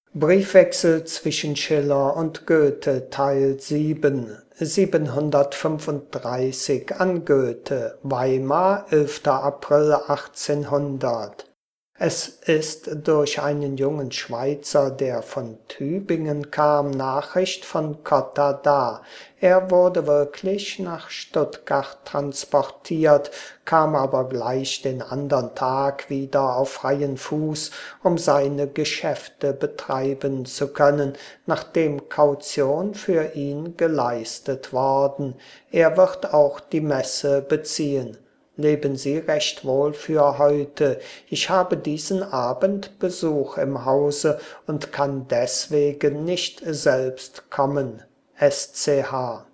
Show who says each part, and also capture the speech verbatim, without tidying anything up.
Speaker 1: Briefwechsel zwischen Schiller und Goethe Teil sieben siebenhundertfünfunddreißig an Goethe, Weimar, elfter April achtzehnhundert. Es ist durch einen jungen Schweizer, der von Tübingen kam, Nachricht von Cotta da. Er wurde wirklich nach Stuttgart transportiert, kam aber gleich den andern Tag wieder auf freien Fuß, um seine Geschäfte betreiben zu können, nachdem Kaution für ihn geleistet worden. Er wird auch die Messe beziehen. Leben Sie recht wohl für heute. Ich habe diesen Abend Besuch im Hause und kann deswegen nicht selbst kommen. S C H